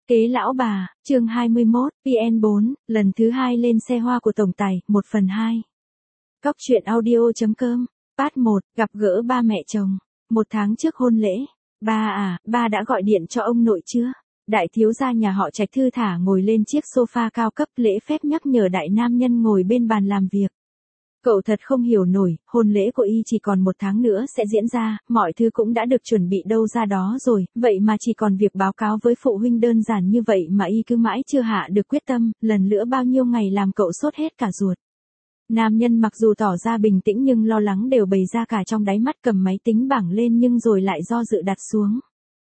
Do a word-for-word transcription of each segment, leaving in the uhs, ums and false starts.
Kế lão bà, chương hai mươi mốt, vê en bốn, lần thứ hai lên xe hoa của tổng tài, một phần hai. Cóc truyện audio.com, part một, gặp gỡ ba mẹ chồng. Một tháng trước hôn lễ. Ba à, ba đã gọi điện cho ông nội chưa? Đại thiếu gia nhà họ Trạch thư thả ngồi lên chiếc sofa cao cấp lễ phép nhắc nhở đại nam nhân ngồi bên bàn làm việc. Cậu thật không hiểu nổi, hôn lễ của y chỉ còn một tháng nữa sẽ diễn ra, mọi thứ cũng đã được chuẩn bị đâu ra đó rồi, vậy mà chỉ còn việc báo cáo với phụ huynh đơn giản như vậy mà y cứ mãi chưa hạ được quyết tâm, lần nữa bao nhiêu ngày làm cậu sốt hết cả ruột. Nam nhân mặc dù tỏ ra bình tĩnh nhưng lo lắng đều bày ra cả trong đáy mắt, cầm máy tính bảng lên nhưng rồi lại do dự đặt xuống.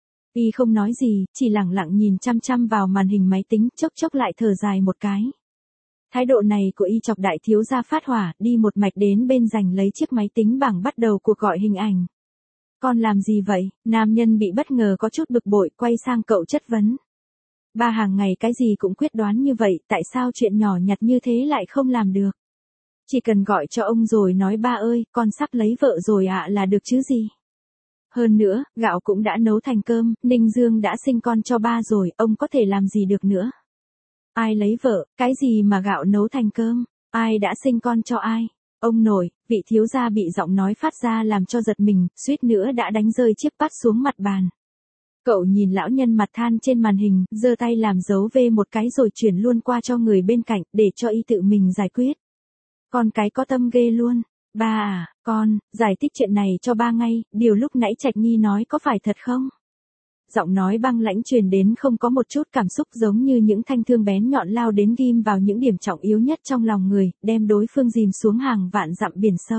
Y không nói gì, chỉ lẳng lặng nhìn chăm chăm vào màn hình máy tính, chốc chốc lại thở dài một cái. Thái độ này của y chọc đại thiếu gia phát hỏa, đi một mạch đến bên giành lấy chiếc máy tính bảng bắt đầu cuộc gọi hình ảnh. Con làm gì vậy? Nam nhân bị bất ngờ có chút bực bội, quay sang cậu chất vấn. Ba hàng ngày cái gì cũng quyết đoán như vậy, tại sao chuyện nhỏ nhặt như thế lại không làm được? Chỉ cần gọi cho ông rồi nói ba ơi, con sắp lấy vợ rồi ạ là được chứ gì? Hơn nữa, gạo cũng đã nấu thành cơm, Ninh Dương đã sinh con cho ba rồi, ông có thể làm gì được nữa? Ai lấy vợ, cái gì mà gạo nấu thành cơm, ai đã sinh con cho ai? Ông nội, vị thiếu gia bị giọng nói phát ra làm cho giật mình, suýt nữa đã đánh rơi chiếc bát xuống mặt bàn. Cậu nhìn lão nhân mặt than trên màn hình, giơ tay làm dấu V một cái rồi chuyển luôn qua cho người bên cạnh, để cho y tự mình giải quyết. Con cái có tâm ghê luôn. Ba à, con, giải thích chuyện này cho ba ngay, điều lúc nãy Trạch Nhi nói có phải thật không? Giọng nói băng lãnh truyền đến không có một chút cảm xúc, giống như những thanh thương bén nhọn lao đến ghim vào những điểm trọng yếu nhất trong lòng người, đem đối phương dìm xuống hàng vạn dặm biển sâu.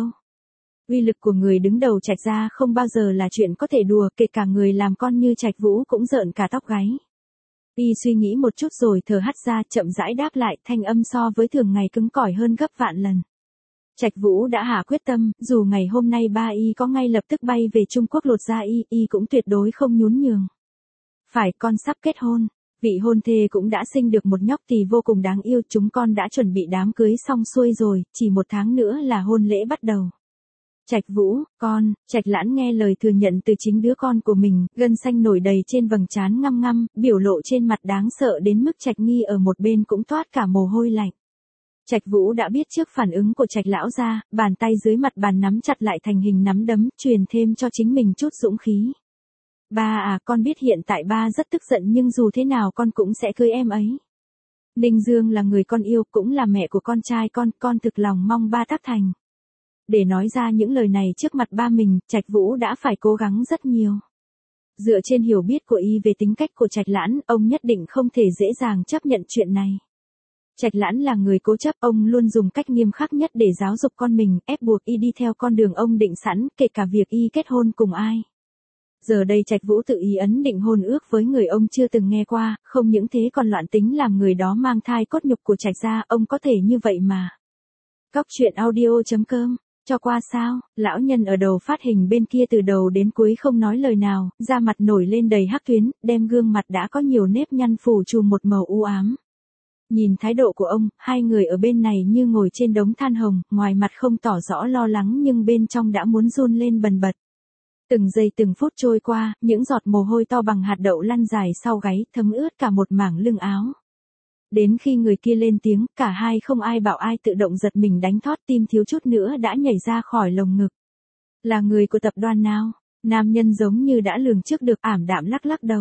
Uy lực của người đứng đầu Trạch gia không bao giờ là chuyện có thể đùa, kể cả người làm con như Trạch Vũ cũng rợn cả tóc gáy. Y suy nghĩ một chút rồi thở hắt ra, chậm rãi đáp lại, thanh âm so với thường ngày cứng cỏi hơn gấp vạn lần. Trạch Vũ đã hạ quyết tâm, dù ngày hôm nay ba y có ngay lập tức bay về Trung Quốc lột da y, y cũng tuyệt đối không nhún nhường. Phải, con sắp kết hôn. Vị hôn thê cũng đã sinh được một nhóc tỳ vô cùng đáng yêu, chúng con đã chuẩn bị đám cưới xong xuôi rồi, chỉ một tháng nữa là hôn lễ bắt đầu. Trạch Vũ, con, Trạch Lãn nghe lời thừa nhận từ chính đứa con của mình, gân xanh nổi đầy trên vầng trán ngăm ngăm, biểu lộ trên mặt đáng sợ đến mức Trạch Nghi ở một bên cũng toát cả mồ hôi lạnh. Trạch Vũ đã biết trước phản ứng của Trạch lão gia, bàn tay dưới mặt bàn nắm chặt lại thành hình nắm đấm, truyền thêm cho chính mình chút dũng khí. Ba à, con biết hiện tại ba rất tức giận nhưng dù thế nào con cũng sẽ cưới em ấy. Ninh Dương là người con yêu, cũng là mẹ của con trai con, con thực lòng mong ba tác thành. Để nói ra những lời này trước mặt ba mình, Trạch Vũ đã phải cố gắng rất nhiều. Dựa trên hiểu biết của y về tính cách của Trạch Lãn, ông nhất định không thể dễ dàng chấp nhận chuyện này. Trạch Lãn là người cố chấp, ông luôn dùng cách nghiêm khắc nhất để giáo dục con mình, ép buộc y đi theo con đường ông định sẵn, kể cả việc y kết hôn cùng ai. Giờ đây Trạch Vũ tự ý ấn định hôn ước với người ông chưa từng nghe qua, không những thế còn loạn tính làm người đó mang thai cốt nhục của Trạch gia, ông có thể như vậy mà. Cóc truyện audio.com, cho qua sao? Lão nhân ở đầu phát hình bên kia từ đầu đến cuối không nói lời nào, da mặt nổi lên đầy hắc tuyến, đem gương mặt đã có nhiều nếp nhăn phủ trùm một màu u ám. Nhìn thái độ của ông, hai người ở bên này như ngồi trên đống than hồng, ngoài mặt không tỏ rõ lo lắng nhưng bên trong đã muốn run lên bần bật. Từng giây từng phút trôi qua, những giọt mồ hôi to bằng hạt đậu lăn dài sau gáy, thấm ướt cả một mảng lưng áo. Đến khi người kia lên tiếng, cả hai không ai bảo ai tự động giật mình đánh thót, tim thiếu chút nữa đã nhảy ra khỏi lồng ngực. Là người của tập đoàn nào? Nam nhân giống như đã lường trước được, ảm đạm lắc lắc đầu.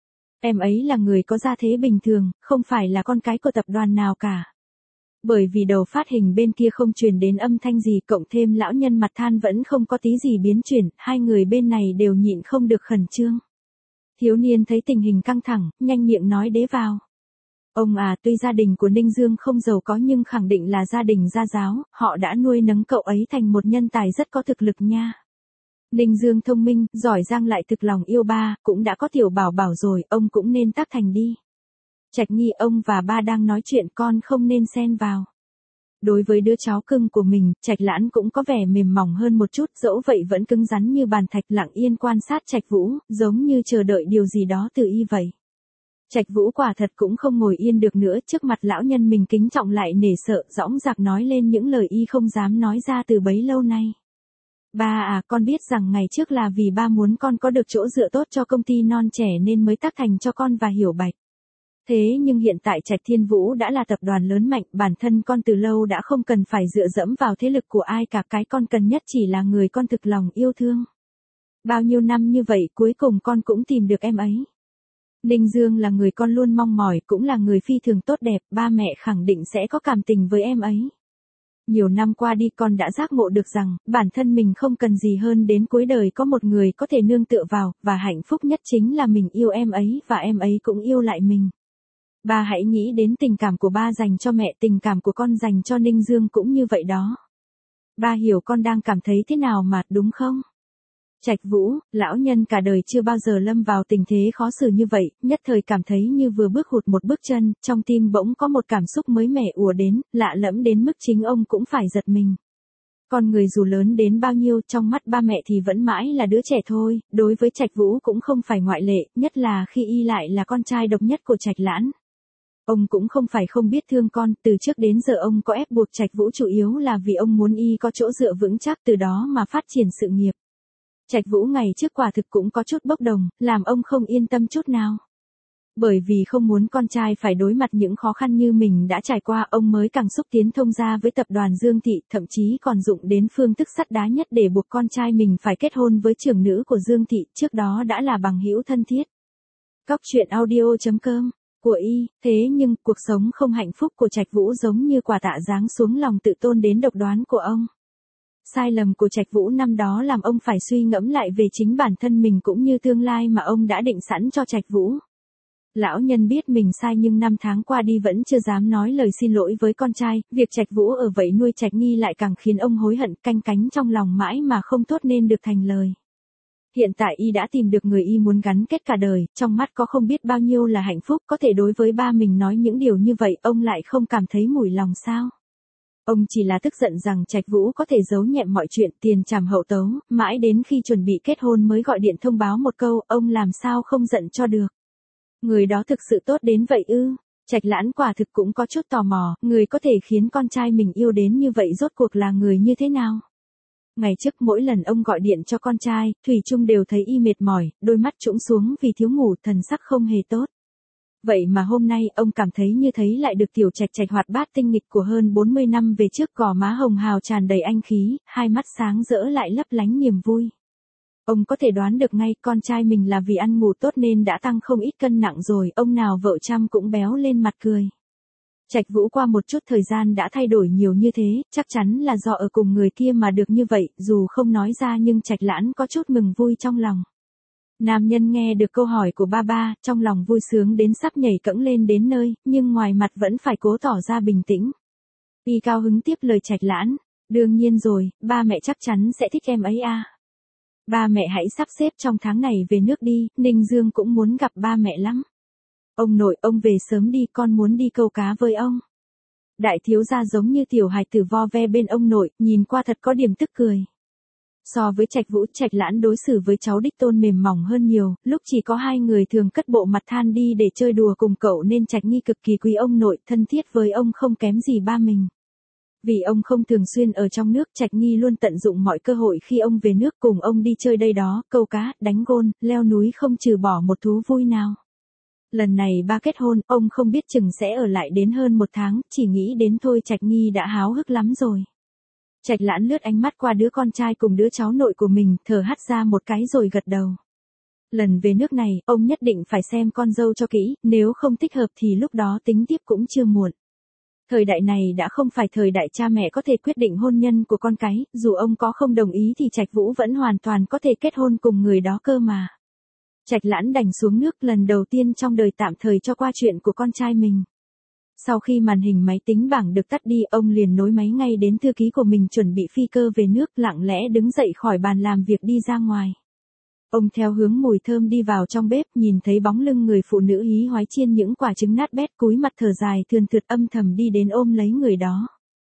Em ấy là người có gia thế bình thường, không phải là con cái của tập đoàn nào cả. Bởi vì đầu phát hình bên kia không truyền đến âm thanh gì, cộng thêm lão nhân mặt than vẫn không có tí gì biến chuyển, hai người bên này đều nhịn không được khẩn trương. Thiếu niên thấy tình hình căng thẳng, nhanh miệng nói đế vào. Ông à, tuy gia đình của Ninh Dương không giàu có nhưng khẳng định là gia đình gia giáo, họ đã nuôi nấng cậu ấy thành một nhân tài rất có thực lực nha. Ninh Dương thông minh, giỏi giang lại thực lòng yêu ba, cũng đã có tiểu bảo bảo rồi, ông cũng nên tác thành đi. Trạch Nhi, ông và ba đang nói chuyện, con không nên xen vào. Đối với đứa cháu cưng của mình, Trạch Lãn cũng có vẻ mềm mỏng hơn một chút, dẫu vậy vẫn cứng rắn như bàn thạch, lặng yên quan sát Trạch Vũ, giống như chờ đợi điều gì đó từ y vậy. Trạch Vũ quả thật cũng không ngồi yên được nữa, trước mặt lão nhân mình kính trọng lại nể sợ, dõng dạc nói lên những lời y không dám nói ra từ bấy lâu nay. Ba à, con biết rằng ngày trước là vì ba muốn con có được chỗ dựa tốt cho công ty non trẻ nên mới tác thành cho con và Hiểu Bạch. Thế nhưng hiện tại Trạch Thiên Vũ đã là tập đoàn lớn mạnh, bản thân con từ lâu đã không cần phải dựa dẫm vào thế lực của ai cả, cái con cần nhất chỉ là người con thực lòng yêu thương. Bao nhiêu năm như vậy cuối cùng con cũng tìm được em ấy. Ninh Dương là người con luôn mong mỏi, cũng là người phi thường tốt đẹp, ba mẹ khẳng định sẽ có cảm tình với em ấy. Nhiều năm qua đi con đã giác ngộ được rằng, bản thân mình không cần gì hơn đến cuối đời có một người có thể nương tựa vào, và hạnh phúc nhất chính là mình yêu em ấy và em ấy cũng yêu lại mình. Ba hãy nghĩ đến tình cảm của ba dành cho mẹ, tình cảm của con dành cho Ninh Dương cũng như vậy đó. Ba hiểu con đang cảm thấy thế nào mà, đúng không? Trạch Vũ, lão nhân cả đời chưa bao giờ lâm vào tình thế khó xử như vậy, nhất thời cảm thấy như vừa bước hụt một bước chân, trong tim bỗng có một cảm xúc mới mẻ ùa đến, lạ lẫm đến mức chính ông cũng phải giật mình. Con người dù lớn đến bao nhiêu, trong mắt ba mẹ thì vẫn mãi là đứa trẻ thôi, đối với Trạch Vũ cũng không phải ngoại lệ, nhất là khi y lại là con trai độc nhất của Trạch Lãn. Ông cũng không phải không biết thương con, từ trước đến giờ ông có ép buộc Trạch Vũ chủ yếu là vì ông muốn y có chỗ dựa vững chắc, từ đó mà phát triển sự nghiệp. Trạch Vũ ngày trước quả thực cũng có chút bốc đồng, làm ông không yên tâm chút nào. Bởi vì không muốn con trai phải đối mặt những khó khăn như mình đã trải qua, ông mới càng xúc tiến thông gia với tập đoàn Dương Thị, thậm chí còn dụng đến phương thức sắt đá nhất để buộc con trai mình phải kết hôn với trưởng nữ của Dương Thị, trước đó đã là bằng hữu thân thiết. Cóc truyện audio chấm com của y, thế nhưng cuộc sống không hạnh phúc của Trạch Vũ giống như quả tạ giáng xuống lòng tự tôn đến độc đoán của ông. Sai lầm của Trạch Vũ năm đó làm ông phải suy ngẫm lại về chính bản thân mình cũng như tương lai mà ông đã định sẵn cho Trạch Vũ. Lão nhân biết mình sai nhưng năm tháng qua đi vẫn chưa dám nói lời xin lỗi với con trai, việc Trạch Vũ ở vậy nuôi Trạch Nghi lại càng khiến ông hối hận, canh cánh trong lòng mãi mà không thốt nên được thành lời. Hiện tại y đã tìm được người y muốn gắn kết cả đời, trong mắt có không biết bao nhiêu là hạnh phúc, có thể đối với ba mình nói những điều như vậy, ông lại không cảm thấy mủi lòng sao? Ông chỉ là tức giận rằng Trạch Vũ có thể giấu nhẹm mọi chuyện, tiền trảm hậu tấu, mãi đến khi chuẩn bị kết hôn mới gọi điện thông báo một câu, ông làm sao không giận cho được. Người đó thực sự tốt đến vậy ư? Trạch Lãn quả thực cũng có chút tò mò, người có thể khiến con trai mình yêu đến như vậy rốt cuộc là người như thế nào? Ngày trước mỗi lần ông gọi điện cho con trai, Thủy chung đều thấy y mệt mỏi, đôi mắt trũng xuống vì thiếu ngủ, thần sắc không hề tốt. Vậy mà hôm nay ông cảm thấy như thấy lại được tiểu Trạch Trạch hoạt bát tinh nghịch của hơn bốn mươi năm về trước, gò má hồng hào tràn đầy anh khí, hai mắt sáng rỡ lại lấp lánh niềm vui. Ông có thể đoán được ngay con trai mình là vì ăn ngủ tốt nên đã tăng không ít cân nặng rồi, ông nào vợ chăm cũng béo lên mặt cười. Trạch Vũ qua một chút thời gian đã thay đổi nhiều như thế, chắc chắn là do ở cùng người kia mà được như vậy, dù không nói ra nhưng Trạch Lãn có chút mừng vui trong lòng. Nam nhân nghe được câu hỏi của ba ba, trong lòng vui sướng đến sắp nhảy cẫng lên đến nơi, nhưng ngoài mặt vẫn phải cố tỏ ra bình tĩnh. Y cao hứng tiếp lời Trạch Lãn, đương nhiên rồi, ba mẹ chắc chắn sẽ thích em ấy à. Ba mẹ hãy sắp xếp trong tháng này về nước đi, Ninh Dương cũng muốn gặp ba mẹ lắm. Ông nội, ông về sớm đi, con muốn đi câu cá với ông. Đại thiếu gia giống như tiểu hài tử vo ve bên ông nội, nhìn qua thật có điểm tức cười. So với Trạch Vũ, Trạch Lãn đối xử với cháu đích tôn mềm mỏng hơn nhiều, lúc chỉ có hai người thường cất bộ mặt than đi để chơi đùa cùng cậu nên Trạch Nghi cực kỳ quý ông nội, thân thiết với ông không kém gì ba mình. Vì ông không thường xuyên ở trong nước, Trạch Nghi luôn tận dụng mọi cơ hội khi ông về nước cùng ông đi chơi đây đó, câu cá, đánh gôn, leo núi không trừ bỏ một thú vui nào. Lần này ba kết hôn, ông không biết chừng sẽ ở lại đến hơn một tháng, chỉ nghĩ đến thôi Trạch Nghi đã háo hức lắm rồi. Trạch Lãn lướt ánh mắt qua đứa con trai cùng đứa cháu nội của mình, thở hắt ra một cái rồi gật đầu. Lần về nước này, ông nhất định phải xem con dâu cho kỹ, nếu không thích hợp thì lúc đó tính tiếp cũng chưa muộn. Thời đại này đã không phải thời đại cha mẹ có thể quyết định hôn nhân của con cái, dù ông có không đồng ý thì Trạch Vũ vẫn hoàn toàn có thể kết hôn cùng người đó cơ mà. Trạch Lãn đành xuống nước lần đầu tiên trong đời tạm thời cho qua chuyện của con trai mình. Sau khi màn hình máy tính bảng được tắt đi, ông liền nối máy ngay đến thư ký của mình chuẩn bị phi cơ về nước, lặng lẽ đứng dậy khỏi bàn làm việc đi ra ngoài. Ông theo hướng mùi thơm đi vào trong bếp, nhìn thấy bóng lưng người phụ nữ hí hoái chiên những quả trứng nát bét, cúi mặt thở dài thườn thượt âm thầm đi đến ôm lấy người đó.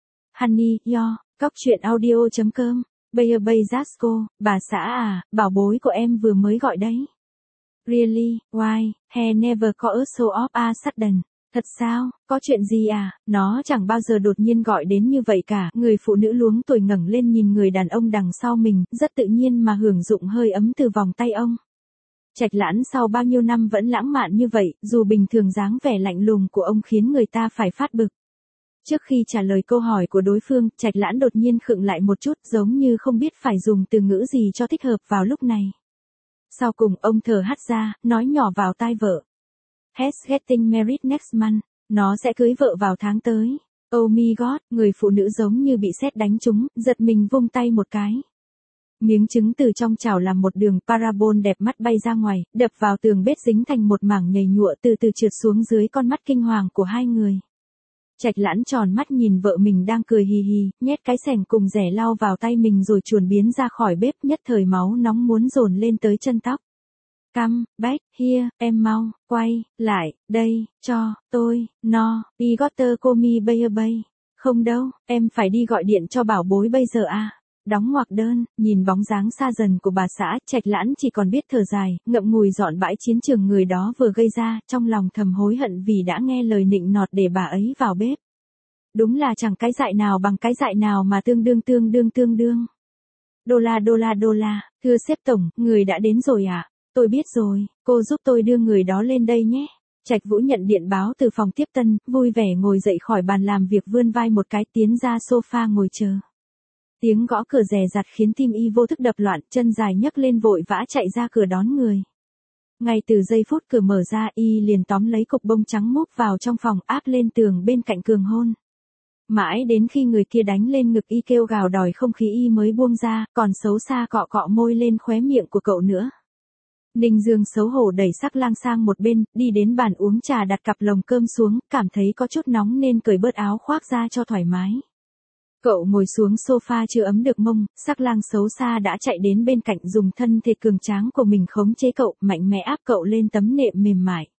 Honey, yo, cóc truyện audio chấm com, Bayer Bay Jasco, bà xã à, bảo bối của em vừa mới gọi đấy. Really, why, he never called us so off a sudden. Thật sao, có chuyện gì à, nó chẳng bao giờ đột nhiên gọi đến như vậy cả. Người phụ nữ luống tuổi ngẩng lên nhìn người đàn ông đằng sau mình, rất tự nhiên mà hưởng dụng hơi ấm từ vòng tay ông. Trạch Lãn sau bao nhiêu năm vẫn lãng mạn như vậy, dù bình thường dáng vẻ lạnh lùng của ông khiến người ta phải phát bực. Trước khi trả lời câu hỏi của đối phương, Trạch Lãn đột nhiên khựng lại một chút, giống như không biết phải dùng từ ngữ gì cho thích hợp vào lúc này. Sau cùng ông thở hắt ra, nói nhỏ vào tai vợ. He's getting married next month. Nó sẽ cưới vợ vào tháng tới. Oh my god, người phụ nữ giống như bị sét đánh trúng, giật mình vung tay một cái. Miếng trứng từ trong chảo làm một đường parabol đẹp mắt bay ra ngoài, đập vào tường bếp dính thành một mảng nhầy nhụa từ từ trượt xuống dưới con mắt kinh hoàng của hai người. Trạch Lãn tròn mắt nhìn vợ mình đang cười hì hì, nhét cái xẻng cùng rẻ lau vào tay mình rồi chuồn biến ra khỏi bếp, nhất thời máu nóng muốn dồn lên tới chân tóc. Come back here, em mau, quay, lại, đây, cho, tôi, no, y gotta call me baby. Không đâu, em phải đi gọi điện cho bảo bối bây giờ à. Đóng ngoặc đơn, nhìn bóng dáng xa dần của bà xã, Trạch Lãn chỉ còn biết thở dài, ngậm ngùi dọn bãi chiến trường người đó vừa gây ra, trong lòng thầm hối hận vì đã nghe lời nịnh nọt để bà ấy vào bếp. Đúng là chẳng cái dại nào bằng cái dại nào mà tương đương tương đương tương đương. Đô la đô la đô la, thưa sếp tổng, người đã đến rồi à? Tôi biết rồi, cô giúp tôi đưa người đó lên đây nhé. Trạch Vũ nhận điện báo từ phòng tiếp tân, vui vẻ ngồi dậy khỏi bàn làm việc vươn vai một cái tiến ra sofa ngồi chờ. Tiếng gõ cửa rè rặt khiến tim y vô thức đập loạn, chân dài nhấc lên vội vã chạy ra cửa đón người. Ngay từ giây phút cửa mở ra y liền tóm lấy cục bông trắng múp vào trong phòng áp lên tường bên cạnh cường hôn. Mãi đến khi người kia đánh lên ngực y kêu gào đòi không khí y mới buông ra, còn xấu xa cọ cọ môi lên khóe miệng của cậu nữa. Ninh Dương xấu hổ đẩy Sắc Lang sang một bên, đi đến bàn uống trà đặt cặp lồng cơm xuống, cảm thấy có chút nóng nên cởi bớt áo khoác ra cho thoải mái. Cậu ngồi xuống sofa chưa ấm được mông, Sắc Lang xấu xa đã chạy đến bên cạnh dùng thân thể cường tráng của mình khống chế cậu, mạnh mẽ áp cậu lên tấm nệm mềm mại.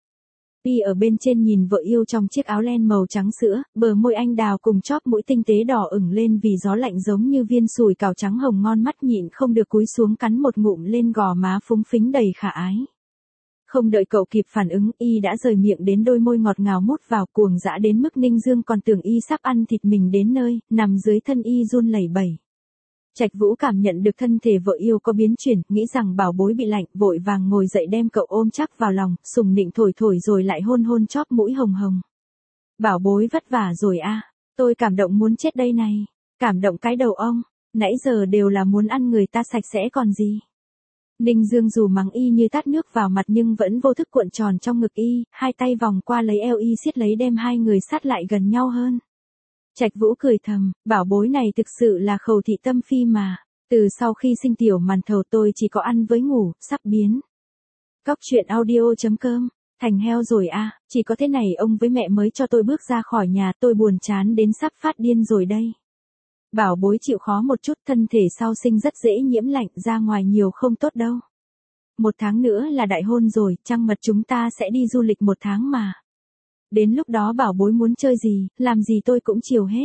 Y ở bên trên nhìn vợ yêu trong chiếc áo len màu trắng sữa, bờ môi anh đào cùng chóp mũi tinh tế đỏ ửng lên vì gió lạnh giống như viên sủi cảo trắng hồng ngon mắt nhịn không được cúi xuống cắn một ngụm lên gò má phúng phính đầy khả ái. Không đợi cậu kịp phản ứng, y đã rời miệng đến đôi môi ngọt ngào mút vào, cuồng dã đến mức Ninh Dương còn tưởng y sắp ăn thịt mình đến nơi, nằm dưới thân y run lẩy bẩy. Trạch Vũ cảm nhận được thân thể vợ yêu có biến chuyển, nghĩ rằng bảo bối bị lạnh, vội vàng ngồi dậy đem cậu ôm chắc vào lòng, sùng nịnh thổi thổi rồi lại hôn hôn chóp mũi hồng hồng. Bảo bối vất vả rồi a, tôi cảm động muốn chết đây này, cảm động cái đầu ông, nãy giờ đều là muốn ăn người ta sạch sẽ còn gì. Ninh Dương dù mắng y như tát nước vào mặt nhưng vẫn vô thức cuộn tròn trong ngực y, hai tay vòng qua lấy eo y siết lấy đem hai người sát lại gần nhau hơn. Trạch Vũ cười thầm, bảo bối này thực sự là khẩu thị tâm phi mà, từ sau khi sinh tiểu màn thầu tôi chỉ có ăn với ngủ, sắp biến. Cóc truyện audio chấm com, thành heo rồi à, chỉ có thế này ông với mẹ mới cho tôi bước ra khỏi nhà, tôi buồn chán đến sắp phát điên rồi đây. Bảo bối chịu khó một chút, thân thể sau sinh rất dễ nhiễm lạnh, ra ngoài nhiều không tốt đâu. Một tháng nữa là đại hôn rồi, trăng mật chúng ta sẽ đi du lịch một tháng mà. Đến lúc đó bảo bối muốn chơi gì, làm gì tôi cũng chiều hết.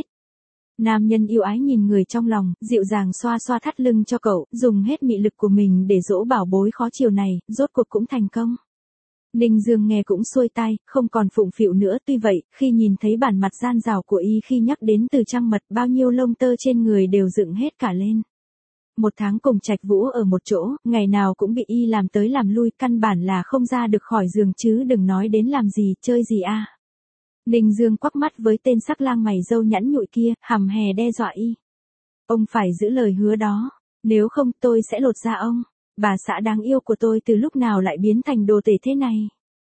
Nam nhân yêu ái nhìn người trong lòng, dịu dàng xoa xoa thắt lưng cho cậu, dùng hết mị lực của mình để dỗ bảo bối khó chiều này, rốt cuộc cũng thành công. Ninh Dương nghe cũng xuôi tai, không còn phụng phịu nữa, tuy vậy, khi nhìn thấy bản mặt gian rào của y khi nhắc đến từ trăng mật, bao nhiêu lông tơ trên người đều dựng hết cả lên. Một tháng cùng Trạch Vũ ở một chỗ, ngày nào cũng bị y làm tới làm lui, căn bản là không ra được khỏi giường chứ đừng nói đến làm gì, chơi gì a. Ninh Dương quắc mắt với tên Sắc Lang mày râu nhẵn nhụi kia, hằm hè đe dọa y. Ông phải giữ lời hứa đó, nếu không tôi sẽ lột da ông. Bà xã đáng yêu của tôi từ lúc nào lại biến thành đồ tể thế này?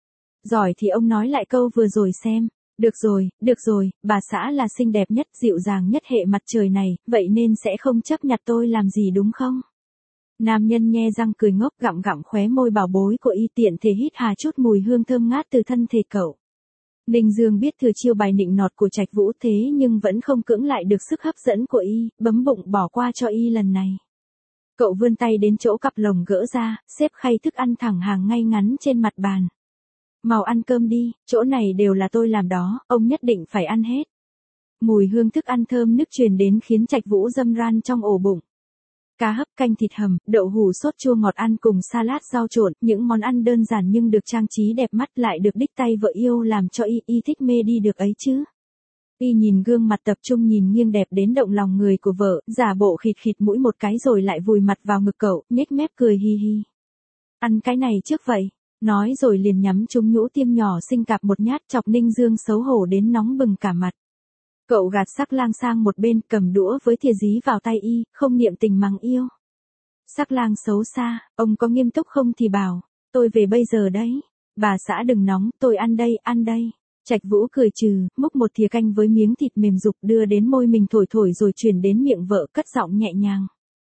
Giỏi thì ông nói lại câu vừa rồi xem. Được rồi, được rồi, bà xã là xinh đẹp nhất, dịu dàng nhất hệ mặt trời này, vậy nên sẽ không chấp nhặt tôi làm gì đúng không? Nam nhân nhe răng cười ngốc gặm gặm khóe môi bảo bối của y, tiện thể hít hà chút mùi hương thơm ngát từ thân thể cậu. Ninh Dương biết thừa chiêu bài nịnh nọt của Trạch Vũ thế nhưng vẫn không cưỡng lại được sức hấp dẫn của y, bấm bụng bỏ qua cho y lần này. Cậu vươn tay đến chỗ cặp lồng gỡ ra, xếp khay thức ăn thẳng hàng ngay ngắn trên mặt bàn. Mau ăn cơm đi, chỗ này đều là tôi làm đó, ông nhất định phải ăn hết. Mùi hương thức ăn thơm nức truyền đến khiến Trạch Vũ dâm ran trong ổ bụng. Cá hấp, canh thịt hầm, đậu hủ sốt chua ngọt ăn cùng salad rau trộn, những món ăn đơn giản nhưng được trang trí đẹp mắt, lại được đích tay vợ yêu làm cho y, y thích mê đi được ấy chứ. Y nhìn gương mặt tập trung nhìn nghiêng đẹp đến động lòng người của vợ, giả bộ khịt khịt mũi một cái rồi lại vùi mặt vào ngực cậu, nhếch mép cười hi hi. Ăn cái này trước vậy. Nói rồi liền nhắm trúng nhũ tiêm nhỏ xinh cạp một nhát, chọc Ninh Dương xấu hổ đến nóng bừng cả mặt. Cậu gạt Sắc Lang sang một bên, cầm đũa với thìa dí vào tay y, không niệm tình mắng yêu. Sắc Lang xấu xa, ông có nghiêm túc không thì bảo, tôi về bây giờ đấy. Bà xã đừng nóng, tôi ăn đây, ăn đây. Trạch Vũ cười trừ, múc một thìa canh với miếng thịt mềm rục đưa đến môi mình thổi thổi rồi chuyển đến miệng vợ, cất giọng nhẹ nhàng.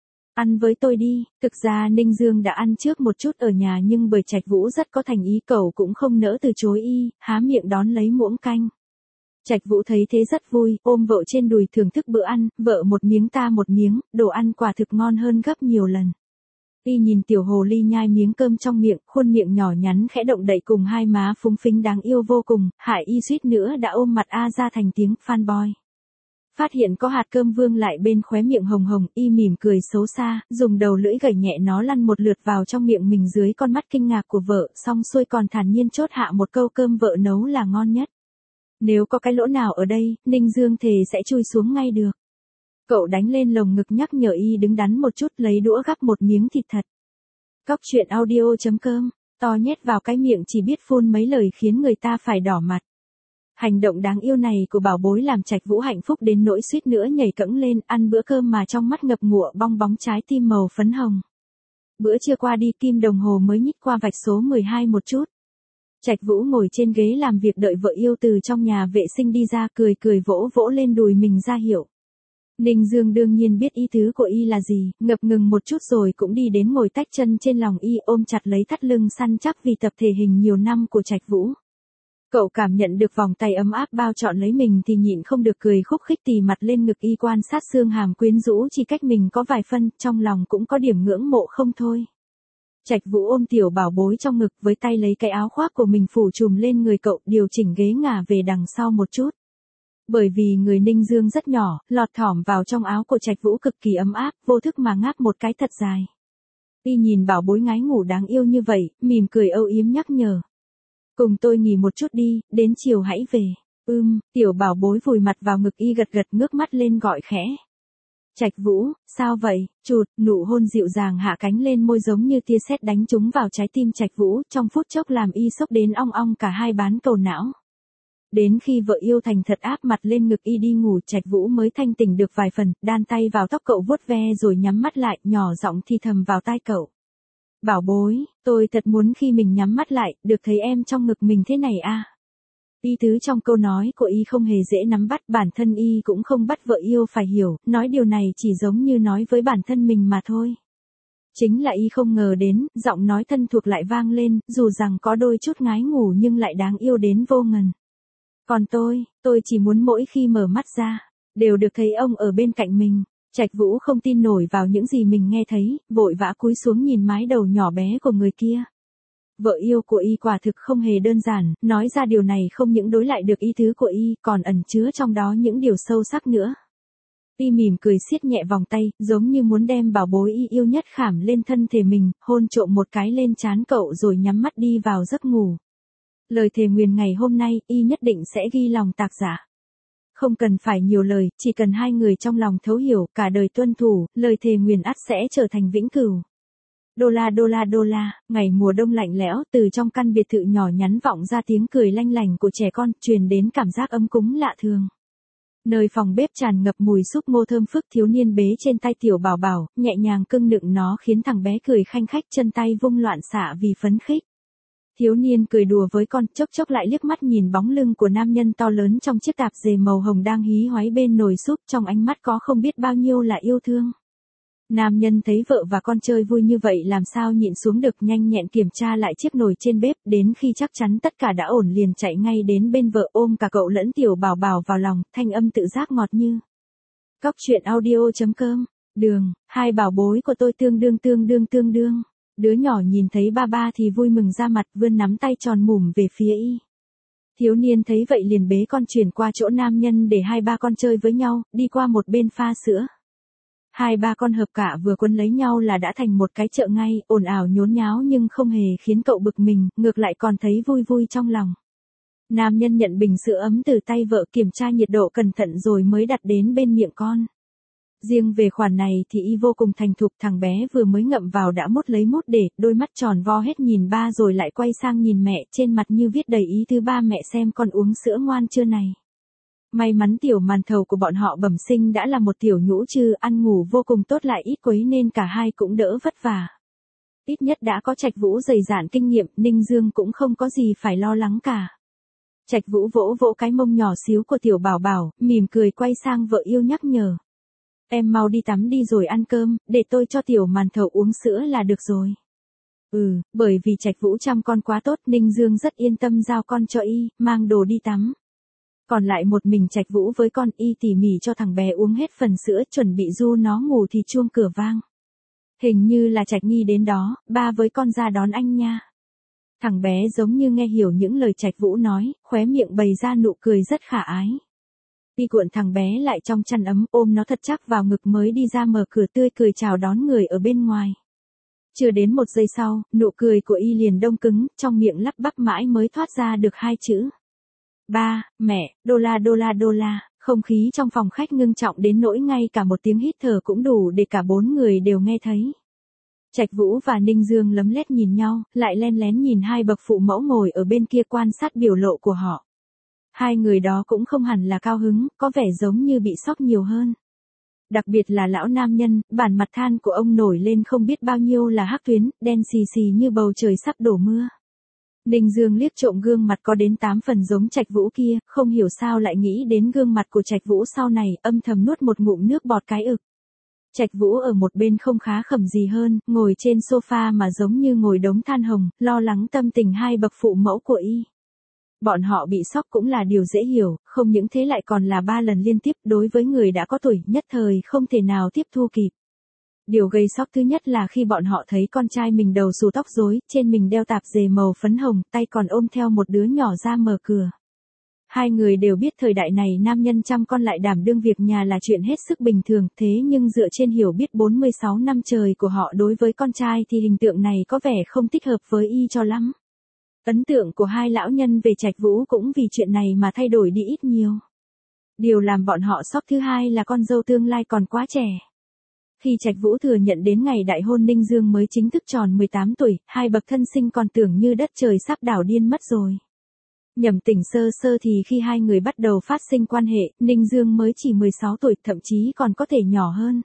Ăn với tôi đi. Thực ra Ninh Dương đã ăn trước một chút ở nhà, nhưng bởi Trạch Vũ rất có thành ý, cậu cũng không nỡ từ chối y, há miệng đón lấy muỗng canh. Trạch Vũ thấy thế rất vui, ôm vợ trên đùi thưởng thức bữa ăn, vợ một miếng ta một miếng, đồ ăn quả thực ngon hơn gấp nhiều lần. Y nhìn tiểu hồ ly nhai miếng cơm trong miệng, khuôn miệng nhỏ nhắn khẽ động đậy cùng hai má phúng phính đáng yêu vô cùng, hại y suýt nữa đã ôm mặt A ra thành tiếng fanboy. Phát hiện có hạt cơm vương lại bên khóe miệng hồng hồng, y mỉm cười xấu xa, dùng đầu lưỡi gẩy nhẹ nó lăn một lượt vào trong miệng mình dưới con mắt kinh ngạc của vợ, xong xuôi còn thản nhiên chốt hạ một câu cơm vợ nấu là ngon nhất. Nếu có cái lỗ nào ở đây, Ninh Dương thề sẽ chui xuống ngay được. Cậu đánh lên lồng ngực nhắc nhở y đứng đắn một chút, lấy đũa gắp một miếng thịt thật. Cóc truyện audio chấm com, to nhét vào cái miệng chỉ biết phun mấy lời khiến người ta phải đỏ mặt. Hành động đáng yêu này của bảo bối làm Trạch Vũ hạnh phúc đến nỗi suýt nữa nhảy cẫng lên, ăn bữa cơm mà trong mắt ngập ngụa bong bóng trái tim màu phấn hồng. Bữa trưa qua đi, kim đồng hồ mới nhích qua vạch số mười hai một chút. Trạch Vũ ngồi trên ghế làm việc đợi vợ yêu từ trong nhà vệ sinh đi ra, cười cười vỗ vỗ lên đùi mình ra hiệu. Ninh Dương đương nhiên biết ý tứ của y là gì, ngập ngừng một chút rồi cũng đi đến ngồi tách chân trên lòng y, ôm chặt lấy thắt lưng săn chắc vì tập thể hình nhiều năm của Trạch Vũ. Cậu cảm nhận được vòng tay ấm áp bao trọn lấy mình thì nhịn không được cười khúc khích, tì mặt lên ngực y, quan sát xương hàm quyến rũ chỉ cách mình có vài phân, trong lòng cũng có điểm ngưỡng mộ không thôi. Trạch Vũ ôm tiểu bảo bối trong ngực, với tay lấy cái áo khoác của mình phủ trùm lên người cậu, điều chỉnh ghế ngả về đằng sau một chút. Bởi vì người Ninh Dương rất nhỏ, lọt thỏm vào trong áo của Trạch Vũ cực kỳ ấm áp, vô thức mà ngáp một cái thật dài. Y nhìn bảo bối ngái ngủ đáng yêu như vậy, mỉm cười âu yếm nhắc nhở. Cùng tôi nghỉ một chút đi, đến chiều hãy về. Ưm, tiểu bảo bối vùi mặt vào ngực y gật gật, ngước mắt lên gọi khẽ. Trạch Vũ, sao vậy? Chụt, nụ hôn dịu dàng hạ cánh lên môi giống như tia sét đánh trúng vào trái tim Trạch Vũ, trong phút chốc làm y sốc đến ong ong cả hai bán cầu não. Đến khi vợ yêu thành thật áp mặt lên ngực y đi ngủ, Trạch Vũ mới thanh tỉnh được vài phần, đan tay vào tóc cậu vuốt ve rồi nhắm mắt lại, nhỏ giọng thì thầm vào tai cậu. Bảo bối, tôi thật muốn khi mình nhắm mắt lại, được thấy em trong ngực mình thế này à. Ý tứ trong câu nói của y không hề dễ nắm bắt, bản thân y cũng không bắt vợ yêu phải hiểu, nói điều này chỉ giống như nói với bản thân mình mà thôi. Chính là y không ngờ đến, giọng nói thân thuộc lại vang lên, dù rằng có đôi chút ngái ngủ nhưng lại đáng yêu đến vô ngần. Còn tôi, tôi chỉ muốn mỗi khi mở mắt ra, đều được thấy ông ở bên cạnh mình. Trạch Vũ không tin nổi vào những gì mình nghe thấy, vội vã cúi xuống nhìn mái đầu nhỏ bé của người kia. Vợ yêu của y quả thực không hề đơn giản, nói ra điều này không những đối lại được ý tứ của y, còn ẩn chứa trong đó những điều sâu sắc nữa. Y mỉm cười siết nhẹ vòng tay, giống như muốn đem bảo bối y yêu nhất khảm lên thân thể mình, hôn trộm một cái lên trán cậu rồi nhắm mắt đi vào giấc ngủ. Lời thề nguyền ngày hôm nay, y nhất định sẽ ghi lòng tạc giả. Không cần phải nhiều lời, chỉ cần hai người trong lòng thấu hiểu, cả đời tuân thủ, lời thề nguyền ắt sẽ trở thành vĩnh cửu. Đô la đô la đô la, ngày mùa đông lạnh lẽo, từ trong căn biệt thự nhỏ nhắn vọng ra tiếng cười lanh lành của trẻ con, truyền đến cảm giác ấm cúng lạ thường. Nơi phòng bếp tràn ngập mùi súp ngô thơm phức, thiếu niên bế trên tay tiểu bảo bảo, nhẹ nhàng cưng nựng nó khiến thằng bé cười khanh khách, chân tay vung loạn xạ vì phấn khích. Thiếu niên cười đùa với con, chốc chốc lại liếc mắt nhìn bóng lưng của nam nhân to lớn trong chiếc tạp dề màu hồng đang hí hoáy bên nồi súp, trong ánh mắt có không biết bao nhiêu là yêu thương. Nam nhân thấy vợ và con chơi vui như vậy làm sao nhịn xuống được, nhanh nhẹn kiểm tra lại chiếc nồi trên bếp, đến khi chắc chắn tất cả đã ổn liền chạy ngay đến bên vợ, ôm cả cậu lẫn tiểu bảo bảo vào lòng, thanh âm tự giác ngọt như. Cóc truyện audio chấm com, đường, hai bảo bối của tôi tương đương tương đương tương đương. Đứa nhỏ nhìn thấy ba ba thì vui mừng ra mặt, vươn nắm tay tròn mủm về phía y. Thiếu niên thấy vậy liền bế con chuyển qua chỗ nam nhân để hai ba con chơi với nhau, đi qua một bên pha sữa. Hai ba con hợp cả vừa quấn lấy nhau là đã thành một cái chợ ngay, ồn ào nhốn nháo nhưng không hề khiến cậu bực mình, ngược lại còn thấy vui vui trong lòng. Nam nhân nhận bình sữa ấm từ tay vợ, kiểm tra nhiệt độ cẩn thận rồi mới đặt đến bên miệng con. Riêng về khoản này thì y vô cùng thành thục, thằng bé vừa mới ngậm vào đã mút lấy mút để, đôi mắt tròn vo hết nhìn ba rồi lại quay sang nhìn mẹ, trên mặt như viết đầy ý tứ ba mẹ xem con uống sữa ngoan chưa này. May mắn tiểu màn thầu của bọn họ bẩm sinh đã là một tiểu nhũ trư, ăn ngủ vô cùng tốt lại ít quấy nên cả hai cũng đỡ vất vả. Ít nhất đã có Trạch Vũ dày dạn kinh nghiệm, Ninh Dương cũng không có gì phải lo lắng cả. Trạch Vũ vỗ vỗ cái mông nhỏ xíu của tiểu bảo bảo, mỉm cười quay sang vợ yêu nhắc nhở. Em mau đi tắm đi rồi ăn cơm, để tôi cho tiểu màn thầu uống sữa là được rồi. Ừ, bởi vì Trạch Vũ chăm con quá tốt, Ninh Dương rất yên tâm giao con cho y, mang đồ đi tắm. Còn lại một mình Trạch Vũ với con, y tỉ mỉ cho thằng bé uống hết phần sữa, chuẩn bị du nó ngủ thì chuông cửa vang. Hình như là Trạch Nhi đến đó, ba với con ra đón anh nha. Thằng bé giống như nghe hiểu những lời Trạch Vũ nói, khóe miệng bày ra nụ cười rất khả ái. Y cuộn thằng bé lại trong chăn ấm, ôm nó thật chắc vào ngực mới đi ra mở cửa tươi cười chào đón người ở bên ngoài. Chưa đến một giây sau, nụ cười của y liền đông cứng, trong miệng lắp bắp mãi mới thoát ra được hai chữ. Ba, mẹ, đô la đô la đô la, không khí trong phòng khách ngưng trọng đến nỗi ngay cả một tiếng hít thở cũng đủ để cả bốn người đều nghe thấy. Trạch Vũ và Ninh Dương lấm lét nhìn nhau, lại len lén nhìn hai bậc phụ mẫu ngồi ở bên kia quan sát biểu lộ của họ. Hai người đó cũng không hẳn là cao hứng, có vẻ giống như bị sốc nhiều hơn. Đặc biệt là lão nam nhân, bản mặt than của ông nổi lên không biết bao nhiêu là hắc tuyến, đen xì xì như bầu trời sắp đổ mưa. Ninh Dương liếc trộm gương mặt có đến tám phần giống Trạch Vũ kia, không hiểu sao lại nghĩ đến gương mặt của Trạch Vũ sau này, âm thầm nuốt một ngụm nước bọt cái ực. Trạch Vũ ở một bên không khá khẩm gì hơn, ngồi trên sofa mà giống như ngồi đống than hồng, lo lắng tâm tình hai bậc phụ mẫu của y. Bọn họ bị sốc cũng là điều dễ hiểu, không những thế lại còn là ba lần liên tiếp, đối với người đã có tuổi, nhất thời không thể nào tiếp thu kịp. Điều gây sốc thứ nhất là khi bọn họ thấy con trai mình đầu xù tóc rối, trên mình đeo tạp dề màu phấn hồng, tay còn ôm theo một đứa nhỏ ra mở cửa. Hai người đều biết thời đại này nam nhân chăm con lại đảm đương việc nhà là chuyện hết sức bình thường, thế nhưng dựa trên hiểu biết bốn mươi sáu năm trời của họ đối với con trai thì hình tượng này có vẻ không thích hợp với y cho lắm. Ấn tượng của hai lão nhân về Trạch Vũ cũng vì chuyện này mà thay đổi đi ít nhiều. Điều làm bọn họ sốc thứ hai là con dâu tương lai còn quá trẻ. Khi Trạch Vũ thừa nhận đến ngày đại hôn Ninh Dương mới chính thức tròn mười tám tuổi, hai bậc thân sinh còn tưởng như đất trời sắp đảo điên mất rồi. Nhầm tỉnh sơ sơ thì khi hai người bắt đầu phát sinh quan hệ, Ninh Dương mới chỉ mười sáu tuổi, thậm chí còn có thể nhỏ hơn.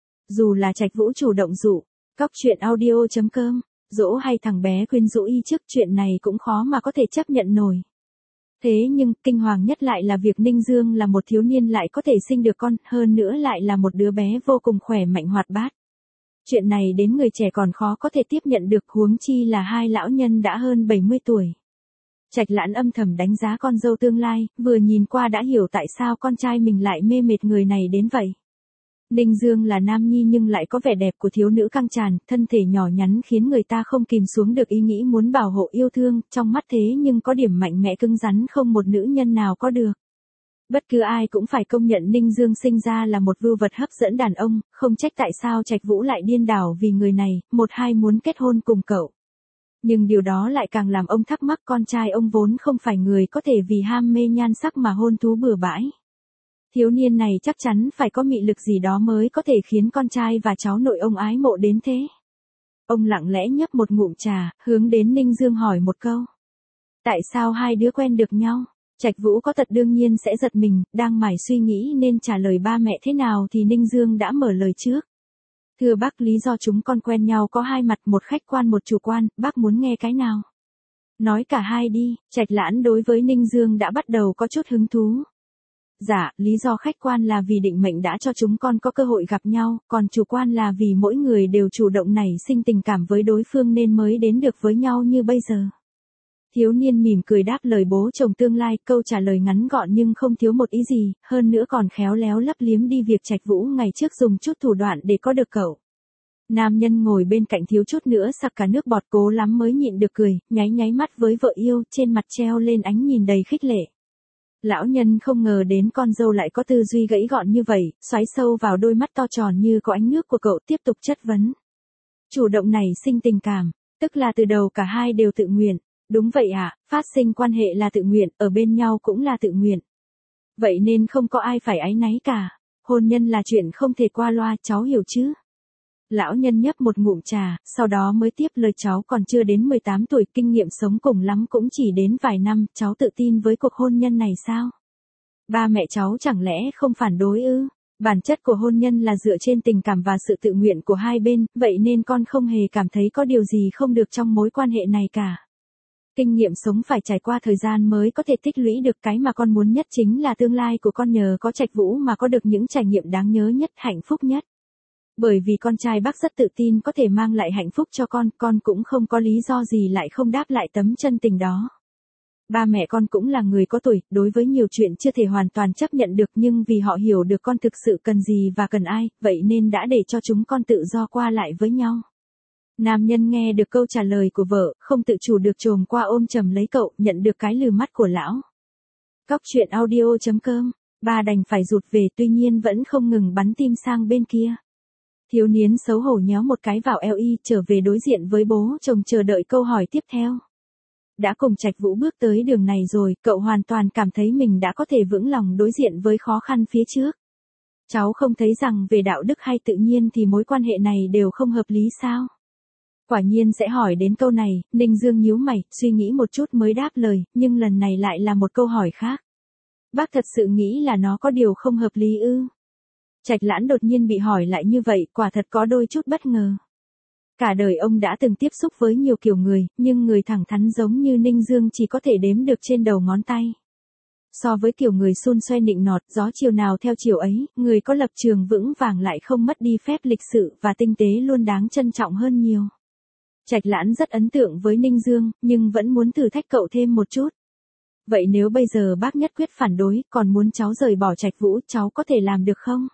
Dù là Trạch Vũ chủ động dụ, cóc truyện audio chấm com, dỗ hay thằng bé khuyên rũ y trước, chuyện này cũng khó mà có thể chấp nhận nổi. Thế nhưng, kinh hoàng nhất lại là việc Ninh Dương là một thiếu niên lại có thể sinh được con, hơn nữa lại là một đứa bé vô cùng khỏe mạnh hoạt bát. Chuyện này đến người trẻ còn khó có thể tiếp nhận được, huống chi là hai lão nhân đã hơn bảy mươi tuổi. Trạch Lãn âm thầm đánh giá con dâu tương lai, vừa nhìn qua đã hiểu tại sao con trai mình lại mê mệt người này đến vậy. Ninh Dương là nam nhi nhưng lại có vẻ đẹp của thiếu nữ căng tràn, thân thể nhỏ nhắn khiến người ta không kìm xuống được ý nghĩ muốn bảo hộ yêu thương, trong mắt thế nhưng có điểm mạnh mẽ cứng rắn không một nữ nhân nào có được. Bất cứ ai cũng phải công nhận Ninh Dương sinh ra là một vưu vật hấp dẫn đàn ông, không trách tại sao Trạch Vũ lại điên đảo vì người này, một hai muốn kết hôn cùng cậu. Nhưng điều đó lại càng làm ông thắc mắc, con trai ông vốn không phải người có thể vì ham mê nhan sắc mà hôn thú bừa bãi. Thiếu niên này chắc chắn phải có mị lực gì đó mới có thể khiến con trai và cháu nội ông ái mộ đến thế. Ông lặng lẽ nhấp một ngụm trà, hướng đến Ninh Dương hỏi một câu. Tại sao hai đứa quen được nhau? Trạch Vũ có tật đương nhiên sẽ giật mình, đang mải suy nghĩ nên trả lời ba mẹ thế nào thì Ninh Dương đã mở lời trước. Thưa bác, lý do chúng con quen nhau có hai mặt, một khách quan một chủ quan, bác muốn nghe cái nào? Nói cả hai đi. Trạch Lãn đối với Ninh Dương đã bắt đầu có chút hứng thú. Dạ, lý do khách quan là vì định mệnh đã cho chúng con có cơ hội gặp nhau, còn chủ quan là vì mỗi người đều chủ động nảy sinh tình cảm với đối phương nên mới đến được với nhau như bây giờ. Thiếu niên mỉm cười đáp lời bố chồng tương lai, câu trả lời ngắn gọn nhưng không thiếu một ý gì, hơn nữa còn khéo léo lấp liếm đi việc Trạch Vũ ngày trước dùng chút thủ đoạn để có được cậu. Nam nhân ngồi bên cạnh thiếu chút nữa sặc cả nước bọt, cố lắm mới nhịn được cười, nháy nháy mắt với vợ yêu, trên mặt treo lên ánh nhìn đầy khích lệ. Lão nhân không ngờ đến con dâu lại có tư duy gãy gọn như vậy, xoáy sâu vào đôi mắt to tròn như có ánh nước của cậu, tiếp tục chất vấn. Chủ động nảy sinh tình cảm, tức là từ đầu cả hai đều tự nguyện. Đúng vậy ạ, à, phát sinh quan hệ là tự nguyện, ở bên nhau cũng là tự nguyện. Vậy nên không có ai phải áy náy cả. Hôn nhân là chuyện không thể qua loa, cháu hiểu chứ? Lão nhân nhấp một ngụm trà, sau đó mới tiếp lời, cháu còn chưa đến mười tám tuổi, kinh nghiệm sống cùng lắm cũng chỉ đến vài năm, cháu tự tin với cuộc hôn nhân này sao? Ba mẹ cháu chẳng lẽ không phản đối ư? Bản chất của hôn nhân là dựa trên tình cảm và sự tự nguyện của hai bên, vậy nên con không hề cảm thấy có điều gì không được trong mối quan hệ này cả. Kinh nghiệm sống phải trải qua thời gian mới có thể tích lũy được, cái mà con muốn nhất chính là tương lai của con nhờ có Trạch Vũ mà có được những trải nghiệm đáng nhớ nhất, hạnh phúc nhất. Bởi vì con trai bác rất tự tin có thể mang lại hạnh phúc cho con, con cũng không có lý do gì lại không đáp lại tấm chân tình đó. Ba mẹ con cũng là người có tuổi, đối với nhiều chuyện chưa thể hoàn toàn chấp nhận được, nhưng vì họ hiểu được con thực sự cần gì và cần ai, vậy nên đã để cho chúng con tự do qua lại với nhau. Nam nhân nghe được câu trả lời của vợ, không tự chủ được chồm qua ôm chầm lấy cậu, nhận được cái lừ mắt của lão. Cóc truyện audio chấm com, ba đành phải rụt về, tuy nhiên vẫn không ngừng bắn tim sang bên kia. Thiếu niên xấu hổ nhéo một cái vào eo y, trở về đối diện với bố chồng chờ đợi câu hỏi tiếp theo. Đã cùng Trạch Vũ bước tới đường này rồi, cậu hoàn toàn cảm thấy mình đã có thể vững lòng đối diện với khó khăn phía trước. Cháu không thấy rằng về đạo đức hay tự nhiên thì mối quan hệ này đều không hợp lý sao? Quả nhiên sẽ hỏi đến câu này, Ninh Dương nhíu mày, suy nghĩ một chút mới đáp lời, nhưng lần này lại là một câu hỏi khác. Bác thật sự nghĩ là nó có điều không hợp lý ư? Trạch Lãn đột nhiên bị hỏi lại như vậy, quả thật có đôi chút bất ngờ. Cả đời ông đã từng tiếp xúc với nhiều kiểu người, nhưng người thẳng thắn giống như Ninh Dương chỉ có thể đếm được trên đầu ngón tay. So với kiểu người xun xoe nịnh nọt, gió chiều nào theo chiều ấy, người có lập trường vững vàng lại không mất đi phép lịch sự và tinh tế luôn đáng trân trọng hơn nhiều. Trạch Lãn rất ấn tượng với Ninh Dương, nhưng vẫn muốn thử thách cậu thêm một chút. Vậy nếu bây giờ bác nhất quyết phản đối, còn muốn cháu rời bỏ Trạch Vũ, cháu có thể làm được không?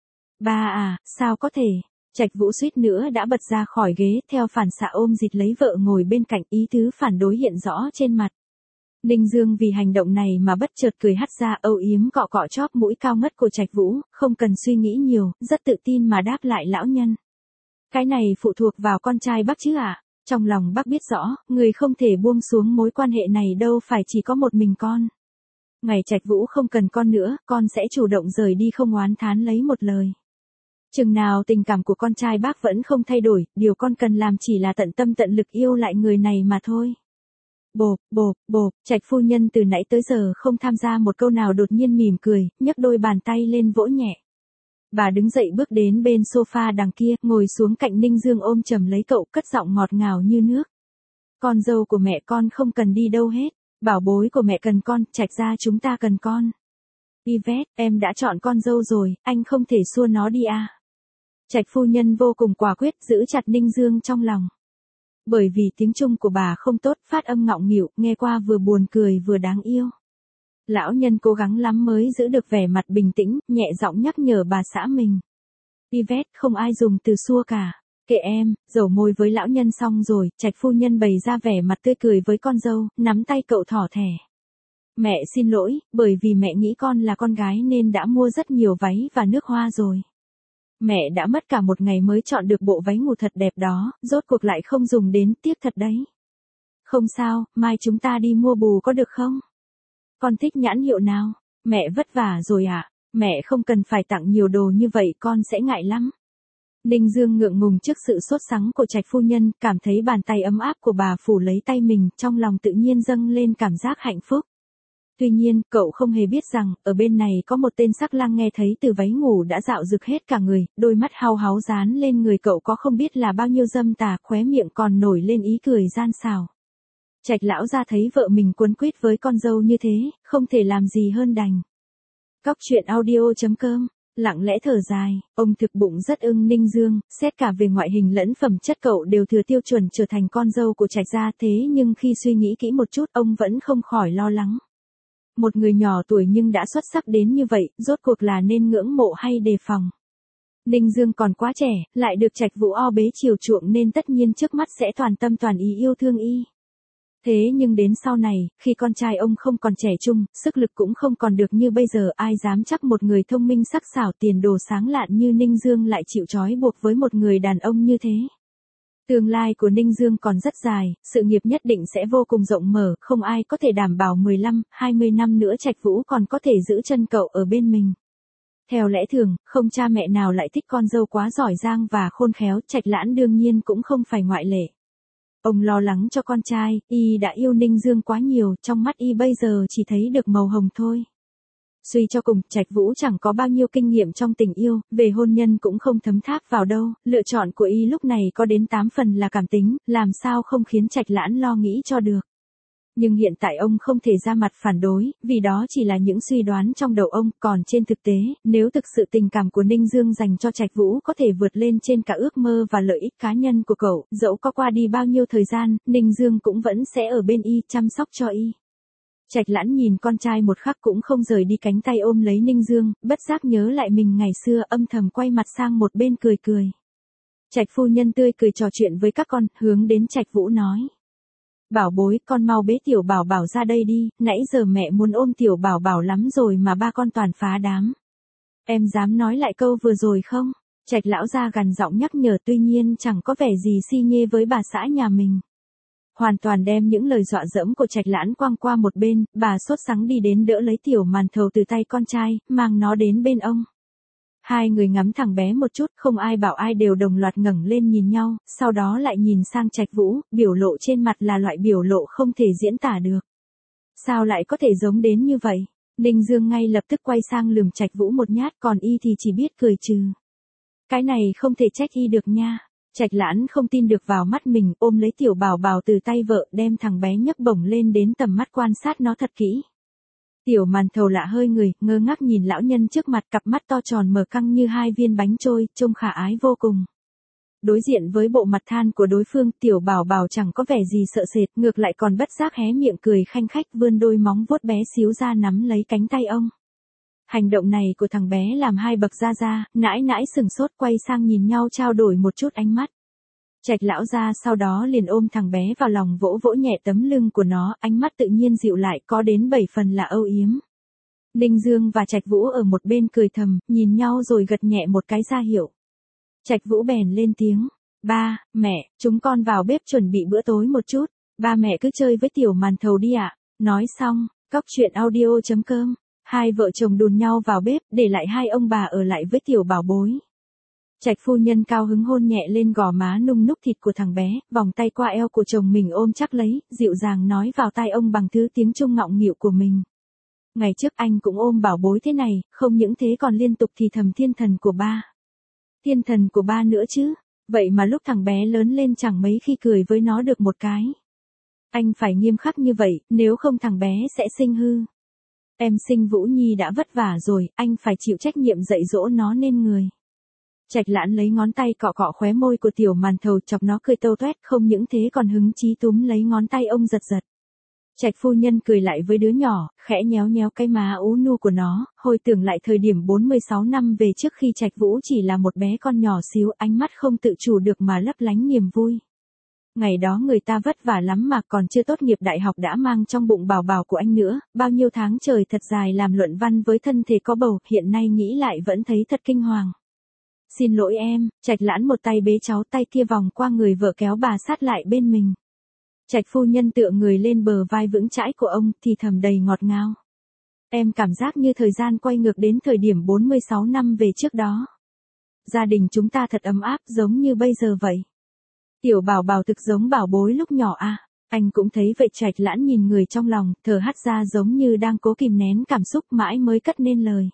Ba à, sao có thể? Trạch Vũ suýt nữa đã bật ra khỏi ghế, theo phản xạ ôm dịt lấy vợ ngồi bên cạnh, ý tứ phản đối hiện rõ trên mặt. Ninh Dương vì hành động này mà bất chợt cười hắt ra, âu yếm cọ cọ chóp mũi cao ngất của Trạch Vũ, không cần suy nghĩ nhiều, rất tự tin mà đáp lại lão nhân. Cái này phụ thuộc vào con trai bác chứ ạ? À? Trong lòng bác biết rõ, người không thể buông xuống mối quan hệ này đâu phải chỉ có một mình con. Ngày Trạch Vũ không cần con nữa, con sẽ chủ động rời đi không oán thán lấy một lời. Chừng nào tình cảm của con trai bác vẫn không thay đổi, điều con cần làm chỉ là tận tâm tận lực yêu lại người này mà thôi. Bộp, bộp, bộp, Trạch phu nhân từ nãy tới giờ không tham gia một câu nào đột nhiên mỉm cười, nhấc đôi bàn tay lên vỗ nhẹ. Bà đứng dậy bước đến bên sofa đằng kia, ngồi xuống cạnh Ninh Dương ôm chầm lấy cậu, cất giọng ngọt ngào như nước. Con dâu của mẹ con không cần đi đâu hết, bảo bối của mẹ cần con, Trạch gia chúng ta cần con. Yvette, em đã chọn con dâu rồi, anh không thể xua nó đi à. Trạch phu nhân vô cùng quả quyết, giữ chặt Ninh Dương trong lòng. Bởi vì tiếng Trung của bà không tốt, phát âm ngọng nghịu, nghe qua vừa buồn cười vừa đáng yêu. Lão nhân cố gắng lắm mới giữ được vẻ mặt bình tĩnh, nhẹ giọng nhắc nhở bà xã mình. Yvette, không ai dùng từ xua cả. Kệ em, dầu môi với lão nhân xong rồi, Trạch phu nhân bày ra vẻ mặt tươi cười với con dâu, nắm tay cậu thỏ thẻ. Mẹ xin lỗi, bởi vì mẹ nghĩ con là con gái nên đã mua rất nhiều váy và nước hoa rồi. Mẹ đã mất cả một ngày mới chọn được bộ váy ngủ thật đẹp đó, rốt cuộc lại không dùng đến, tiếc thật đấy. Không sao, mai chúng ta đi mua bù có được không? Con thích nhãn hiệu nào? Mẹ vất vả rồi ạ, à? Mẹ không cần phải tặng nhiều đồ như vậy, con sẽ ngại lắm. Ninh Dương ngượng ngùng trước sự sốt sắng của Trạch phu nhân, cảm thấy bàn tay ấm áp của bà phủ lấy tay mình, trong lòng tự nhiên dâng lên cảm giác hạnh phúc. Tuy nhiên, cậu không hề biết rằng, ở bên này có một tên sắc lang nghe thấy từ váy ngủ đã dạo rực hết cả người, đôi mắt hao háo dán lên người cậu có không biết là bao nhiêu dâm tà, khóe miệng còn nổi lên ý cười gian xảo. Trạch lão ra thấy vợ mình quấn quýt với con dâu như thế, không thể làm gì hơn đành. Cóc truyện audio chấm com, lặng lẽ thở dài, ông thực bụng rất ưng Ninh Dương, xét cả về ngoại hình lẫn phẩm chất cậu đều thừa tiêu chuẩn trở thành con dâu của Trạch gia, thế nhưng khi suy nghĩ kỹ một chút ông vẫn không khỏi lo lắng. Một người nhỏ tuổi nhưng đã xuất sắc đến như vậy, rốt cuộc là nên ngưỡng mộ hay đề phòng. Ninh Dương còn quá trẻ, lại được Trạch Vũ o bế chiều chuộng nên tất nhiên trước mắt sẽ toàn tâm toàn ý yêu thương y. Thế nhưng đến sau này, khi con trai ông không còn trẻ trung, sức lực cũng không còn được như bây giờ, ai dám chắc một người thông minh sắc sảo tiền đồ sáng lạn như Ninh Dương lại chịu trói buộc với một người đàn ông như thế. Tương lai của Ninh Dương còn rất dài, sự nghiệp nhất định sẽ vô cùng rộng mở, không ai có thể đảm bảo mười lăm, hai mươi năm nữa Trạch Vũ còn có thể giữ chân cậu ở bên mình. Theo lẽ thường, không cha mẹ nào lại thích con dâu quá giỏi giang và khôn khéo, Trạch Lãn đương nhiên cũng không phải ngoại lệ. Ông lo lắng cho con trai, y đã yêu Ninh Dương quá nhiều, trong mắt y bây giờ chỉ thấy được màu hồng thôi. Suy cho cùng, Trạch Vũ chẳng có bao nhiêu kinh nghiệm trong tình yêu, về hôn nhân cũng không thấm tháp vào đâu, lựa chọn của y lúc này có đến tám phần là cảm tính, làm sao không khiến Trạch Lãn lo nghĩ cho được. Nhưng hiện tại ông không thể ra mặt phản đối, vì đó chỉ là những suy đoán trong đầu ông, còn trên thực tế, nếu thực sự tình cảm của Ninh Dương dành cho Trạch Vũ có thể vượt lên trên cả ước mơ và lợi ích cá nhân của cậu, dẫu có qua đi bao nhiêu thời gian, Ninh Dương cũng vẫn sẽ ở bên y, chăm sóc cho y. Trạch Lãn nhìn con trai một khắc cũng không rời đi cánh tay ôm lấy Ninh Dương, bất giác nhớ lại mình ngày xưa, âm thầm quay mặt sang một bên cười cười. Trạch phu nhân tươi cười trò chuyện với các con, hướng đến Trạch Vũ nói. Bảo bối, con mau bế tiểu bảo bảo ra đây đi, nãy giờ mẹ muốn ôm tiểu bảo bảo lắm rồi mà ba con toàn phá đám. Em dám nói lại câu vừa rồi không? Trạch lão gia gằn giọng nhắc nhở, tuy nhiên chẳng có vẻ gì si nhê với bà xã nhà mình. Hoàn toàn đem những lời dọa dẫm của Trạch Lãn quăng qua một bên, bà sốt sắng đi đến đỡ lấy tiểu màn thầu từ tay con trai, mang nó đến bên ông. Hai người ngắm thằng bé một chút, không ai bảo ai đều đồng loạt ngẩng lên nhìn nhau, sau đó lại nhìn sang Trạch Vũ, biểu lộ trên mặt là loại biểu lộ không thể diễn tả được. Sao lại có thể giống đến như vậy? Ninh Dương ngay lập tức quay sang lườm Trạch Vũ một nhát, còn y thì chỉ biết cười trừ. Cái này không thể trách y được nha. Trạch Lãn không tin được vào mắt mình, ôm lấy tiểu bảo bảo từ tay vợ, đem thằng bé nhấc bổng lên đến tầm mắt quan sát nó thật kỹ. Tiểu màn thầu lạ hơi người, ngơ ngác nhìn lão nhân trước mặt, cặp mắt to tròn mở căng như hai viên bánh trôi, trông khả ái vô cùng. Đối diện với bộ mặt than của đối phương, tiểu bảo bảo chẳng có vẻ gì sợ sệt, ngược lại còn bất giác hé miệng cười khanh khách, vươn đôi móng vuốt bé xíu ra nắm lấy cánh tay ông. Hành động này của thằng bé làm hai bậc gia gia, nãi nãi sừng sốt, quay sang nhìn nhau trao đổi một chút ánh mắt. Trạch lão gia sau đó liền ôm thằng bé vào lòng, vỗ vỗ nhẹ tấm lưng của nó, ánh mắt tự nhiên dịu lại, có đến bảy phần là âu yếm. Ninh Dương và Trạch Vũ ở một bên cười thầm, nhìn nhau rồi gật nhẹ một cái ra hiệu. Trạch Vũ bèn lên tiếng, ba, mẹ, chúng con vào bếp chuẩn bị bữa tối một chút, ba mẹ cứ chơi với tiểu màn thầu đi ạ. Nói xong, cóc truyện audio chấm com, hai vợ chồng đùn nhau vào bếp, để lại hai ông bà ở lại với tiểu bảo bối. Trạch phu nhân cao hứng hôn nhẹ lên gò má nung núc thịt của thằng bé, vòng tay qua eo của chồng mình ôm chắc lấy, dịu dàng nói vào tai ông bằng thứ tiếng Trung ngọng nghịu của mình. Ngày trước anh cũng ôm bảo bối thế này, không những thế còn liên tục thì thầm thiên thần của ba. Thiên thần của ba nữa chứ, vậy mà lúc thằng bé lớn lên chẳng mấy khi cười với nó được một cái. Anh phải nghiêm khắc như vậy, nếu không thằng bé sẽ sinh hư. Em sinh Vũ Nhi đã vất vả rồi, anh phải chịu trách nhiệm dạy dỗ nó nên người. Trạch Lãn lấy ngón tay cọ cọ khóe môi của tiểu màn thầu, chọc nó cười tâu toét, không những thế còn hứng chí túm lấy ngón tay ông giật giật. Trạch phu nhân cười lại với đứa nhỏ, khẽ nhéo nhéo cái má ú nu của nó, hồi tưởng lại thời điểm bốn mươi sáu năm về trước khi Trạch Vũ chỉ là một bé con nhỏ xíu, ánh mắt không tự chủ được mà lấp lánh niềm vui. Ngày đó người ta vất vả lắm mà còn chưa tốt nghiệp đại học đã mang trong bụng bảo bảo của anh nữa, bao nhiêu tháng trời thật dài làm luận văn với thân thể có bầu, hiện nay nghĩ lại vẫn thấy thật kinh hoàng. Xin lỗi em, Trạch Lãn một tay bế cháu, tay kia vòng qua người vợ kéo bà sát lại bên mình. Trạch phu nhân tựa người lên bờ vai vững chãi của ông, thì thầm đầy ngọt ngào. Em cảm giác như thời gian quay ngược đến thời điểm bốn mươi sáu năm về trước đó. Gia đình chúng ta thật ấm áp giống như bây giờ vậy. Tiểu bảo bảo thực giống bảo bối lúc nhỏ à, anh cũng thấy vậy. Trạch Lãn nhìn người trong lòng, thở hắt ra giống như đang cố kìm nén cảm xúc mãi mới cất nên lời.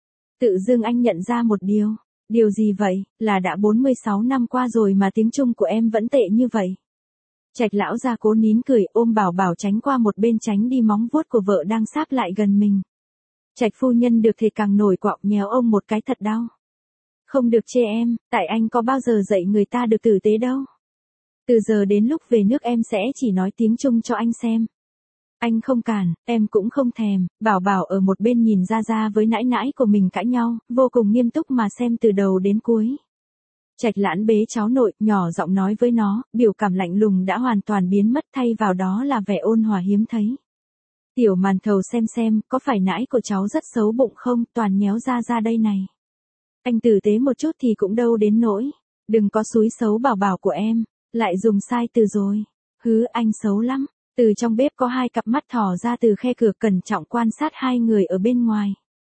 Tự dưng anh nhận ra một điều. Điều gì vậy, là đã bốn mươi sáu năm qua rồi mà tiếng Trung của em vẫn tệ như vậy. Trạch lão gia cố nín cười, ôm bảo bảo tránh qua một bên tránh đi móng vuốt của vợ đang sáp lại gần mình. Trạch phu nhân được thì càng nổi quạo, nhéo ông một cái thật đau. Không được chê em, tại anh có bao giờ dạy người ta được tử tế đâu. Từ giờ đến lúc về nước em sẽ chỉ nói tiếng Trung cho anh xem. Anh không cản, em cũng không thèm. Bảo bảo ở một bên nhìn ra ra với nãi nãi của mình cãi nhau, vô cùng nghiêm túc mà xem từ đầu đến cuối. Trạch Lãn bế cháu nội, nhỏ giọng nói với nó, biểu cảm lạnh lùng đã hoàn toàn biến mất, thay vào đó là vẻ ôn hòa hiếm thấy. Tiểu màn thầu xem xem, có phải nãi của cháu rất xấu bụng không, toàn nhéo ra ra đây này. Anh tử tế một chút thì cũng đâu đến nỗi. Đừng có xúi xấu bảo bảo của em, lại dùng sai từ rồi. Hứ, anh xấu lắm. Từ trong bếp có hai cặp mắt thò ra từ khe cửa cẩn trọng quan sát hai người ở bên ngoài.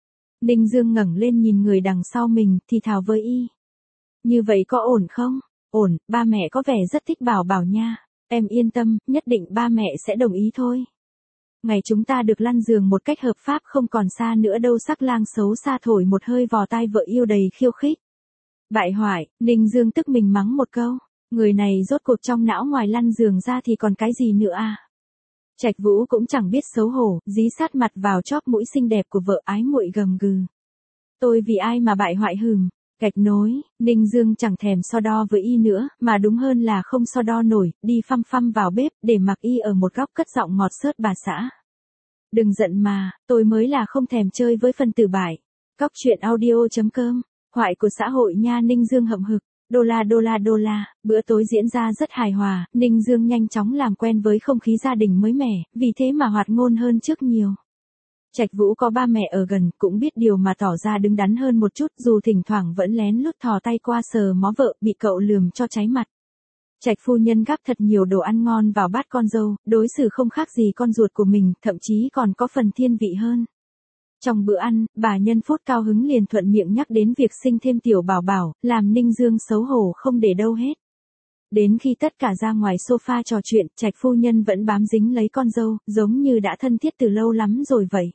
Ninh Dương ngẩng lên nhìn người đằng sau mình, thì thào với y. Như vậy có ổn không? Ổn, ba mẹ có vẻ rất thích Bảo Bảo nha. Em yên tâm, nhất định ba mẹ sẽ đồng ý thôi. Ngày chúng ta được lăn giường một cách hợp pháp không còn xa nữa đâu. Sắc lang xấu xa thổi một hơi vò tai vợ yêu đầy khiêu khích. Bại hoại, Ninh Dương tức mình mắng một câu. Người này rốt cuộc trong não ngoài lăn giường ra thì còn cái gì nữa à? Trạch Vũ cũng chẳng biết xấu hổ, dí sát mặt vào chóp mũi xinh đẹp của vợ, ái muội gầm gừ. Tôi vì ai mà bại hoại hừm? Gạch nối, Ninh Dương chẳng thèm so đo với y nữa, mà đúng hơn là không so đo nổi, đi phăm phăm vào bếp, để mặc y ở một góc cất giọng ngọt xớt bà xã. Đừng giận mà, tôi mới là không thèm chơi với phân tử bại. Cóc truyện audio chấm com, hoại của xã hội nha. Ninh Dương hậm hực. Đô la đô la đô la, bữa tối diễn ra rất hài hòa, Ninh Dương nhanh chóng làm quen với không khí gia đình mới mẻ, vì thế mà hoạt ngôn hơn trước nhiều. Trạch Vũ có ba mẹ ở gần, cũng biết điều mà tỏ ra đứng đắn hơn một chút, dù thỉnh thoảng vẫn lén lút thò tay qua sờ mó vợ, bị cậu lườm cho cháy mặt. Trạch phu nhân gắp thật nhiều đồ ăn ngon vào bát con dâu, đối xử không khác gì con ruột của mình, thậm chí còn có phần thiên vị hơn. Trong bữa ăn, bà nhân phốt cao hứng liền thuận miệng nhắc đến việc sinh thêm tiểu Bảo Bảo, làm Ninh Dương xấu hổ không để đâu hết. Đến khi tất cả ra ngoài sofa trò chuyện, Trạch phu nhân vẫn bám dính lấy con dâu, giống như đã thân thiết từ lâu lắm rồi vậy.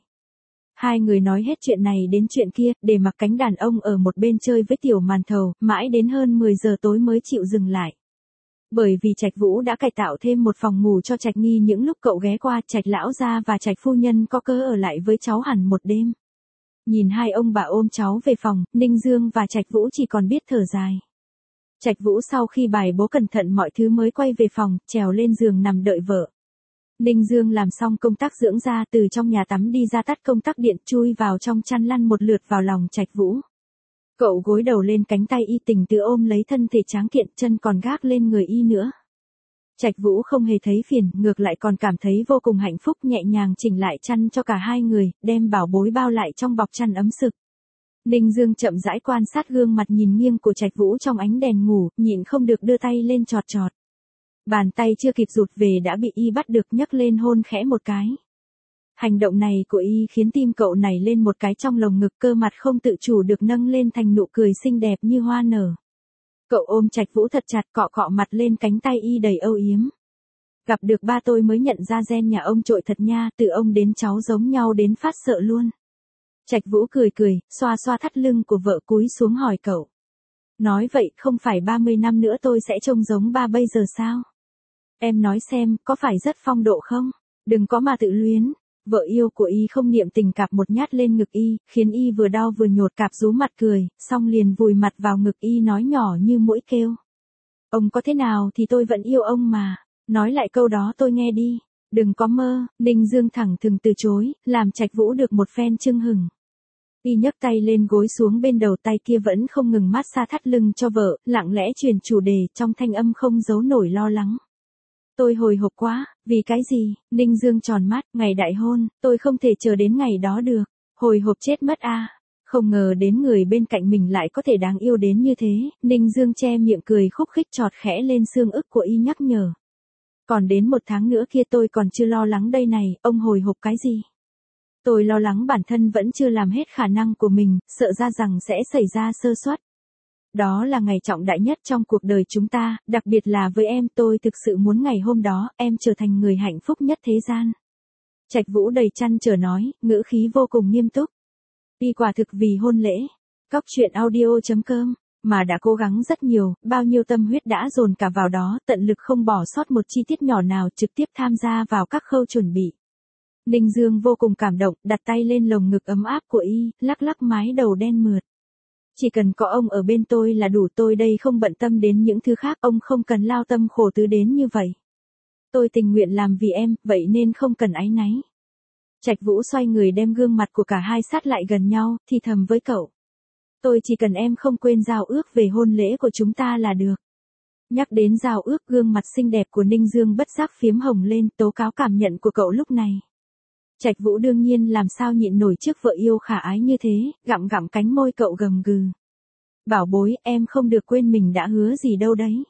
Hai người nói hết chuyện này đến chuyện kia, để mặc cánh đàn ông ở một bên chơi với tiểu màn thầu, mãi đến hơn mười giờ tối mới chịu dừng lại. Bởi vì Trạch Vũ đã cải tạo thêm một phòng ngủ cho Trạch Nghi, những lúc cậu ghé qua, Trạch lão gia và Trạch phu nhân có cơ ở lại với cháu hẳn một đêm. Nhìn hai ông bà ôm cháu về phòng, Ninh Dương và Trạch Vũ chỉ còn biết thở dài. Trạch Vũ sau khi bài bố cẩn thận mọi thứ mới quay về phòng, trèo lên giường nằm đợi vợ. Ninh Dương làm xong công tác dưỡng da, từ trong nhà tắm đi ra tắt công tắc điện, chui vào trong chăn lăn một lượt vào lòng Trạch Vũ. Cậu gối đầu lên cánh tay y, tình tứ ôm lấy thân thể tráng kiện, chân còn gác lên người y nữa. Trạch Vũ không hề thấy phiền, ngược lại còn cảm thấy vô cùng hạnh phúc, nhẹ nhàng chỉnh lại chăn cho cả hai người, đem bảo bối bao lại trong bọc chăn ấm sực. Ninh Dương chậm rãi quan sát gương mặt nhìn nghiêng của Trạch Vũ trong ánh đèn ngủ, nhịn không được đưa tay lên chọt chọt. Bàn tay chưa kịp rụt về đã bị y bắt được, nhấc lên hôn khẽ một cái. Hành động này của y khiến tim cậu nảy lên một cái trong lồng ngực, cơ mặt không tự chủ được nâng lên thành nụ cười xinh đẹp như hoa nở. Cậu ôm Trạch Vũ thật chặt, cọ cọ mặt lên cánh tay y đầy âu yếm. Gặp được ba tôi mới nhận ra gen nhà ông trội thật nha, từ ông đến cháu giống nhau đến phát sợ luôn. Trạch Vũ cười cười, xoa xoa thắt lưng của vợ, cúi xuống hỏi cậu. Nói vậy, không phải ba mươi năm nữa tôi sẽ trông giống ba bây giờ sao? Em nói xem, có phải rất phong độ không? Đừng có mà tự luyến. Vợ yêu của y không niệm tình cạp một nhát lên ngực y, khiến y vừa đau vừa nhột, cạp rú mặt cười, xong liền vùi mặt vào ngực y nói nhỏ như mũi kêu. Ông có thế nào thì tôi vẫn yêu ông mà. Nói lại câu đó tôi nghe đi. Đừng có mơ. Ninh Dương thẳng thừng từ chối, làm Trạch Vũ được một phen chưng hửng. Y nhấc tay lên gối xuống bên đầu, tay kia vẫn không ngừng mát xa thắt lưng cho vợ, lặng lẽ truyền chủ đề, trong thanh âm không giấu nổi lo lắng. Tôi hồi hộp quá, vì cái gì? Ninh Dương tròn mắt, ngày đại hôn, tôi không thể chờ đến ngày đó được. Hồi hộp chết mất a. Không ngờ đến người bên cạnh mình lại có thể đáng yêu đến như thế, Ninh Dương che miệng cười khúc khích, chọt khẽ lên xương ức của y nhắc nhở. Còn đến một tháng nữa kia tôi còn chưa lo lắng đây này, ông hồi hộp cái gì? Tôi lo lắng bản thân vẫn chưa làm hết khả năng của mình, sợ ra rằng sẽ xảy ra sơ suất. Đó là ngày trọng đại nhất trong cuộc đời chúng ta, đặc biệt là với em, tôi thực sự muốn ngày hôm đó, em trở thành người hạnh phúc nhất thế gian. Trạch Vũ đầy trăn trở nói, ngữ khí vô cùng nghiêm túc. Y quả thực vì hôn lễ, cóc truyện audio chấm com, mà đã cố gắng rất nhiều, bao nhiêu tâm huyết đã dồn cả vào đó, tận lực không bỏ sót một chi tiết nhỏ nào, trực tiếp tham gia vào các khâu chuẩn bị. Ninh Dương vô cùng cảm động, đặt tay lên lồng ngực ấm áp của y, lắc lắc mái đầu đen mượt. Chỉ cần có ông ở bên tôi là đủ, tôi đây không bận tâm đến những thứ khác, ông không cần lao tâm khổ tứ đến như vậy. Tôi tình nguyện làm vì em, vậy nên không cần áy náy. Trạch Vũ xoay người đem gương mặt của cả hai sát lại gần nhau, thì thầm với cậu. Tôi chỉ cần em không quên giao ước về hôn lễ của chúng ta là được. Nhắc đến giao ước, gương mặt xinh đẹp của Ninh Dương bất giác phiếm hồng lên, tố cáo cảm nhận của cậu lúc này. Trạch Vũ đương nhiên làm sao nhịn nổi trước vợ yêu khả ái như thế, gặm gặm cánh môi cậu gầm gừ. Bảo bối, em không được quên mình đã hứa gì đâu đấy.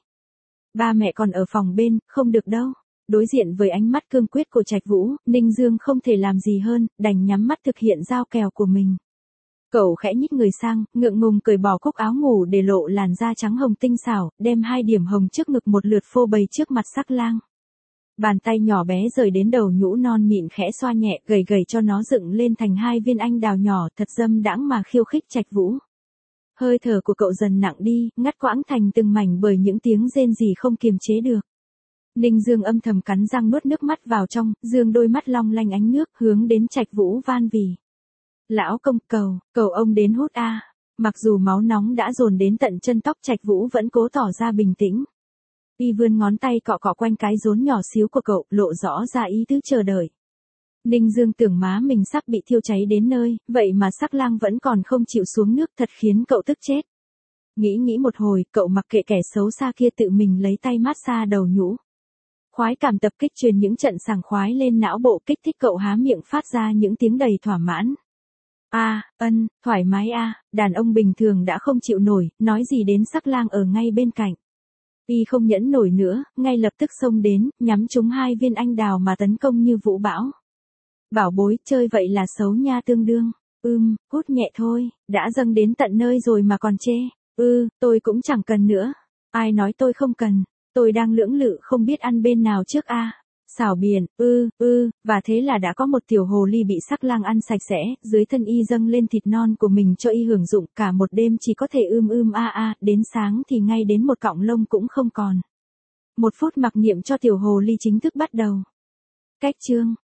Ba mẹ còn ở phòng bên, không được đâu. Đối diện với ánh mắt cương quyết của Trạch Vũ, Ninh Dương không thể làm gì hơn, đành nhắm mắt thực hiện giao kèo của mình. Cậu khẽ nhích người sang, ngượng ngùng cởi bỏ cúc áo ngủ để lộ làn da trắng hồng tinh xảo, đem hai điểm hồng trước ngực một lượt phô bày trước mặt Sắc Lang. Bàn tay nhỏ bé rời đến đầu nhũ non mịn khẽ xoa nhẹ, gầy gầy cho nó dựng lên thành hai viên anh đào nhỏ, thật dâm đãng mà khiêu khích Trạch Vũ. Hơi thở của cậu dần nặng đi, ngắt quãng thành từng mảnh bởi những tiếng rên rỉ không kiềm chế được. Ninh Dương âm thầm cắn răng nuốt nước mắt vào trong, dương đôi mắt long lanh ánh nước, hướng đến Trạch Vũ van vỉ. Lão công, cầu, cầu ông đến hút a. Mặc dù máu nóng đã dồn đến tận chân tóc, Trạch Vũ vẫn cố tỏ ra bình tĩnh. Y vươn ngón tay cọ cọ quanh cái rốn nhỏ xíu của cậu, lộ rõ ra ý tứ chờ đợi. Ninh Dương tưởng má mình sắp bị thiêu cháy đến nơi, vậy mà Sắc Lang vẫn còn không chịu xuống nước, thật khiến cậu tức chết. Nghĩ nghĩ một hồi, cậu mặc kệ kẻ xấu xa kia tự mình lấy tay mát xa đầu nhũ. Khoái cảm tập kích truyền những trận sảng khoái lên não bộ, kích thích cậu há miệng phát ra những tiếng đầy thỏa mãn. A, à, ân, thoải mái a, à, đàn ông bình thường đã không chịu nổi, nói gì đến Sắc Lang ở ngay bên cạnh. Y không nhẫn nổi nữa, ngay lập tức xông đến, nhắm trúng hai viên anh đào mà tấn công như vũ bão. Bảo bối, chơi vậy là xấu nha tương đương. Ưm, hút nhẹ thôi, đã dâng đến tận nơi rồi mà còn chê. Ư, ừ, tôi cũng chẳng cần nữa. Ai nói tôi không cần, tôi đang lưỡng lự không biết ăn bên nào trước a. À. Xảo biển, ư, ừ, ư, ừ, và thế là đã có một tiểu hồ ly bị Sắc Lang ăn sạch sẽ, dưới thân y dâng lên thịt non của mình cho y hưởng dụng, cả một đêm chỉ có thể ưm ưm a a, đến sáng thì ngay đến một cọng lông cũng không còn. Một phút mặc niệm cho tiểu hồ ly chính thức bắt đầu. Cách chương